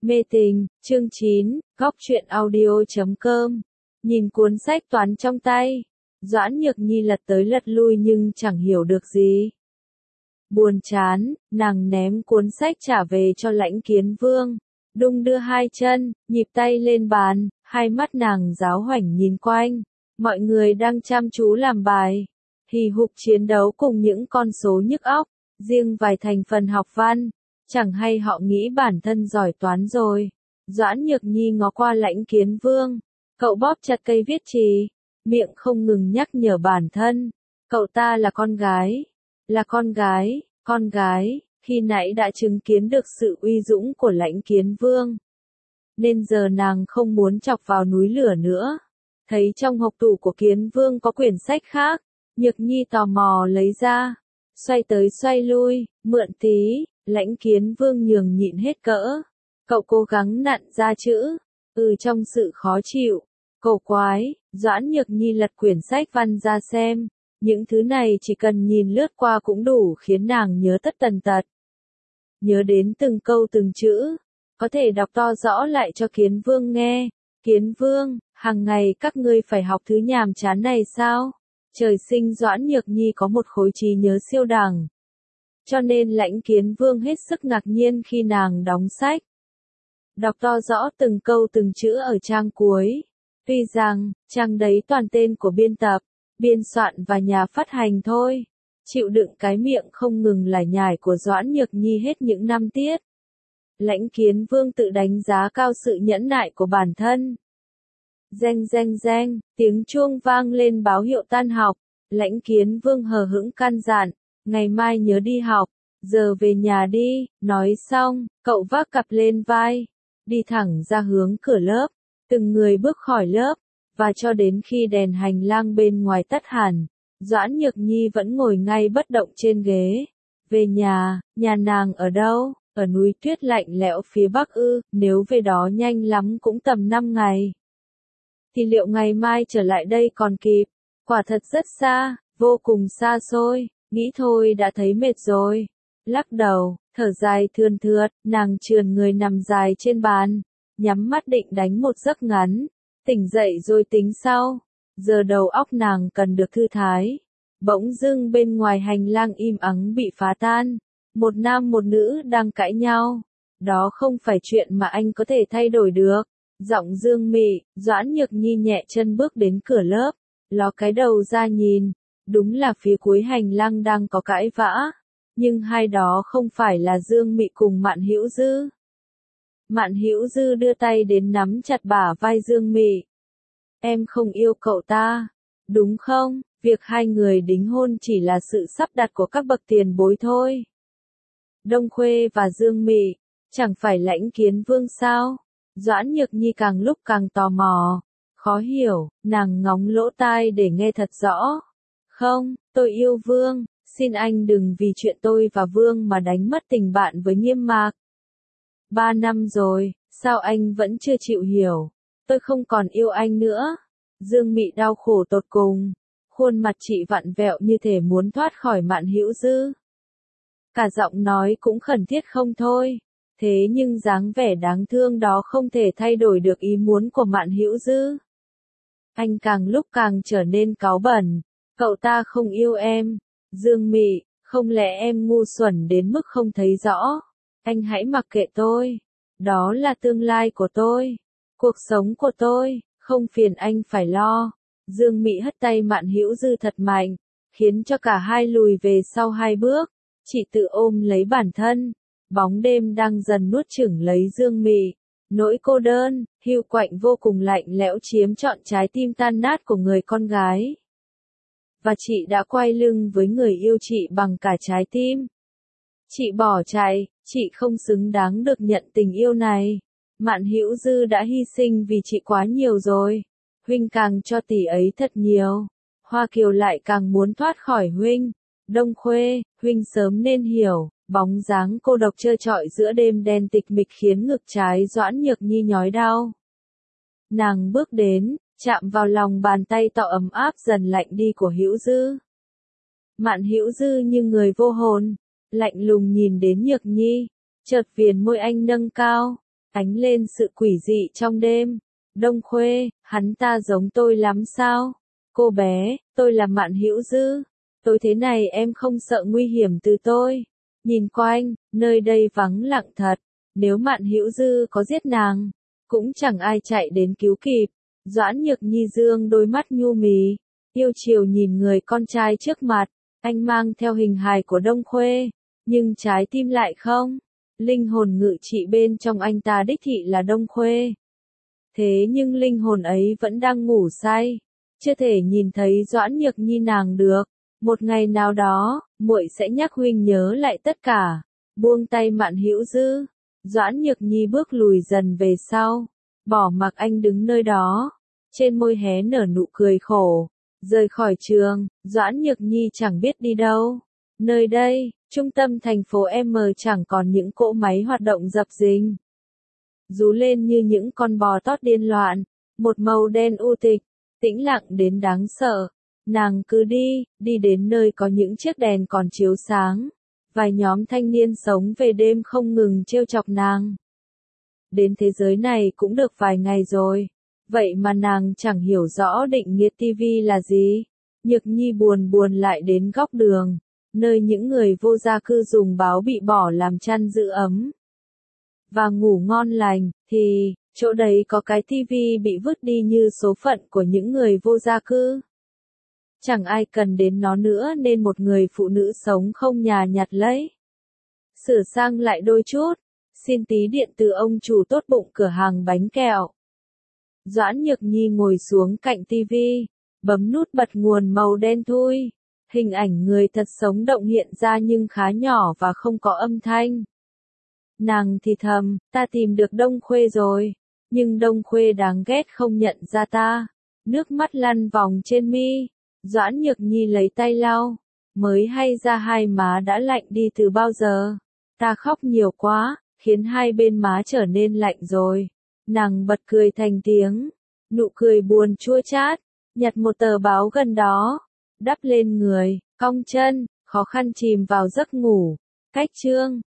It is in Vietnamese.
Mê tình, chương 9, góc truyện audio.com. Nhìn cuốn sách toán trong tay, Doãn Nhược Nhi lật tới lật lui nhưng chẳng hiểu được gì. Buồn chán, nàng ném cuốn sách trả về cho Lãnh Kiến Vương, đung đưa hai chân, nhịp tay lên bàn, hai mắt nàng giáo hoảnh nhìn quanh. Mọi người đang chăm chú làm bài, hì hục chiến đấu cùng những con số nhức óc, riêng vài thành phần học văn. Chẳng hay họ nghĩ bản thân giỏi toán rồi. Doãn Nhược Nhi ngó qua Lãnh Kiến Vương. Cậu bóp chặt cây viết chì, miệng không ngừng nhắc nhở bản thân. Cậu ta là con gái. Là con gái, khi nãy đã chứng kiến được sự uy dũng của Lãnh Kiến Vương. Nên giờ nàng không muốn chọc vào núi lửa nữa. Thấy trong hộc tủ của Kiến Vương có quyển sách khác, Nhược Nhi tò mò lấy ra. Xoay tới xoay lui, mượn tí. Lãnh Kiến Vương nhường nhịn hết cỡ. Cậu cố gắng nặn ra chữ. Trong sự khó chịu. Cổ quái, Doãn Nhược Nhi lật quyển sách văn ra xem. Những thứ này chỉ cần nhìn lướt qua cũng đủ khiến nàng nhớ tất tần tật. Nhớ đến từng câu từng chữ. Có thể đọc to rõ lại cho Kiến Vương nghe. Kiến Vương, hàng ngày các ngươi phải học thứ nhàm chán này sao? Trời sinh Doãn Nhược Nhi có một khối trí nhớ siêu đẳng. Cho nên Lãnh Kiến Vương hết sức ngạc nhiên khi nàng đóng sách. Đọc to rõ từng câu từng chữ ở trang cuối. Tuy rằng, trang đấy toàn tên của biên tập, biên soạn và nhà phát hành thôi. Chịu đựng cái miệng không ngừng lải nhải của Doãn Nhược Nhi hết những năm tiết. Lãnh Kiến Vương tự đánh giá cao sự nhẫn nại của bản thân. Reng reng reng, tiếng chuông vang lên báo hiệu tan học. Lãnh Kiến Vương hờ hững căn dặn. Ngày mai nhớ đi học, giờ về nhà đi. Nói xong, cậu vác cặp lên vai, đi thẳng ra hướng cửa lớp, từng người bước khỏi lớp, và cho đến khi đèn hành lang bên ngoài tắt hẳn, Doãn Nhược Nhi vẫn ngồi ngay bất động trên ghế. Về nhà nàng ở đâu? Ở núi tuyết lạnh lẽo phía bắc ư? Nếu về đó nhanh lắm cũng tầm 5 ngày. Thì liệu ngày mai trở lại đây còn kịp? Quả thật rất xa, vô cùng xa xôi. Nghĩ thôi đã thấy mệt rồi. Lắc đầu, thở dài thườn thượt, nàng trườn người nằm dài trên bàn, nhắm mắt định đánh một giấc ngắn, tỉnh dậy rồi tính sau. Giờ đầu óc nàng cần được thư thái. Bỗng dưng bên ngoài hành lang im ắng bị phá tan. Một nam một nữ đang cãi nhau. Đó không phải chuyện mà anh có thể thay đổi được. Giọng dương mị, Doãn Nhược Nhi nhẹ chân bước đến cửa lớp, ló cái đầu ra nhìn. Đúng là phía cuối hành lang đang có cãi vã, nhưng hai đó không phải là Dương Mị cùng Mạn Hữu Dư. Mạn Hữu Dư đưa tay đến nắm chặt bả vai Dương Mị. Em không yêu cậu ta, đúng không? Việc hai người đính hôn chỉ là sự sắp đặt của các bậc tiền bối thôi. Đông Khuê và Dương Mị, chẳng phải Lãnh Kiến Vương sao? Doãn Nhược Nhi càng lúc càng tò mò, khó hiểu, nàng ngóng lỗ tai để nghe thật rõ. Không, tôi yêu Vương, xin anh đừng vì chuyện tôi và Vương mà đánh mất tình bạn với Nghiêm Mạc. 3 năm rồi, sao anh vẫn chưa chịu hiểu? Tôi không còn yêu anh nữa. Dương Mị đau khổ tột cùng, khuôn mặt chị vặn vẹo như thể muốn thoát khỏi Mạn Hữu Dư. Cả giọng nói cũng khẩn thiết không thôi. Thế nhưng dáng vẻ đáng thương đó không thể thay đổi được ý muốn của Mạn Hữu Dư. Anh càng lúc càng trở nên cáu bẩn. Cậu ta không yêu em. Dương Mị, không lẽ em ngu xuẩn đến mức không thấy rõ? Anh hãy mặc kệ tôi. Đó là tương lai của tôi. Cuộc sống của tôi, không phiền anh phải lo. Dương Mị hất tay Mạn Hữu Dư thật mạnh, khiến cho cả hai lùi về sau 2 bước. Chị tự ôm lấy bản thân. Bóng đêm đang dần nuốt chửng lấy Dương Mị. Nỗi cô đơn, hiu quạnh vô cùng lạnh lẽo chiếm trọn trái tim tan nát của người con gái. Và chị đã quay lưng với người yêu chị bằng cả trái tim. Chị bỏ chạy, chị không xứng đáng được nhận tình yêu này. Mạn Hữu Dư đã hy sinh vì chị quá nhiều rồi. Huynh càng cho tỷ ấy thật nhiều. Hoa Kiều lại càng muốn thoát khỏi huynh. Đông Khuê, huynh sớm nên hiểu. Bóng dáng cô độc trơ trọi giữa đêm đen tịch mịch khiến ngực trái Doãn Nhược Nhi nhói đau. Nàng bước đến, chạm vào lòng bàn tay tỏ ấm áp dần lạnh đi của Hữu Dư. Mạn Hữu Dư như người vô hồn, lạnh lùng nhìn đến Nhược Nhi, chợt viền môi anh nâng cao, ánh lên sự quỷ dị trong đêm. Đông Khuê, hắn ta giống tôi lắm sao? Cô bé, tôi là Mạn Hữu Dư. Tối thế này em không sợ nguy hiểm từ tôi. Nhìn quanh, nơi đây vắng lặng thật. Nếu Mạn Hữu Dư có giết nàng, cũng chẳng ai chạy đến cứu kịp. Doãn Nhược Nhi dương đôi mắt nhu mì, yêu chiều nhìn người con trai trước mặt. Anh mang theo hình hài của Đông Khuê, nhưng trái tim lại không. Linh hồn ngự trị bên trong anh ta đích thị là Đông Khuê. Thế nhưng linh hồn ấy vẫn đang ngủ say, chưa thể nhìn thấy Doãn Nhược Nhi nàng được. Một ngày nào đó, muội sẽ nhắc huynh nhớ lại tất cả. Buông tay Mạn Hữu Dư, Doãn Nhược Nhi bước lùi dần về sau, bỏ mặc anh đứng nơi đó, trên môi hé nở nụ cười khổ. Rời khỏi trường, Doãn Nhược Nhi chẳng biết đi đâu. Nơi đây, trung tâm thành phố M chẳng còn những cỗ máy hoạt động dập dình. Rú lên như những con bò tót điên loạn, một màu đen u tịch, tĩnh lặng đến đáng sợ. Nàng cứ đi đến nơi có những chiếc đèn còn chiếu sáng. Vài nhóm thanh niên sống về đêm không ngừng trêu chọc nàng. Đến thế giới này cũng được vài ngày rồi, vậy mà nàng chẳng hiểu rõ định nghĩa TV là gì. Nhược Nhi buồn lại đến góc đường, nơi những người vô gia cư dùng báo bị bỏ làm chăn giữ ấm và ngủ ngon lành, thì chỗ đấy có cái TV bị vứt đi như số phận của những người vô gia cư. Chẳng ai cần đến nó nữa nên một người phụ nữ sống không nhà nhặt lấy. Sửa sang lại đôi chút, xin tí điện từ ông chủ tốt bụng cửa hàng bánh kẹo. Doãn Nhược Nhi ngồi xuống cạnh TV, bấm nút bật nguồn màu đen thui. Hình ảnh người thật sống động hiện ra nhưng khá nhỏ và không có âm thanh. Nàng thì thầm, ta tìm được Đông Khuê rồi, nhưng Đông Khuê đáng ghét không nhận ra ta. Nước mắt lăn vòng trên mi, Doãn Nhược Nhi lấy tay lau, mới hay ra hai má đã lạnh đi từ bao giờ. Ta khóc nhiều quá, khiến hai bên má trở nên lạnh rồi. Nàng bật cười thành tiếng, nụ cười buồn chua chát, nhặt một tờ báo gần đó, đắp lên người, cong chân, khó khăn chìm vào giấc ngủ. Cách chương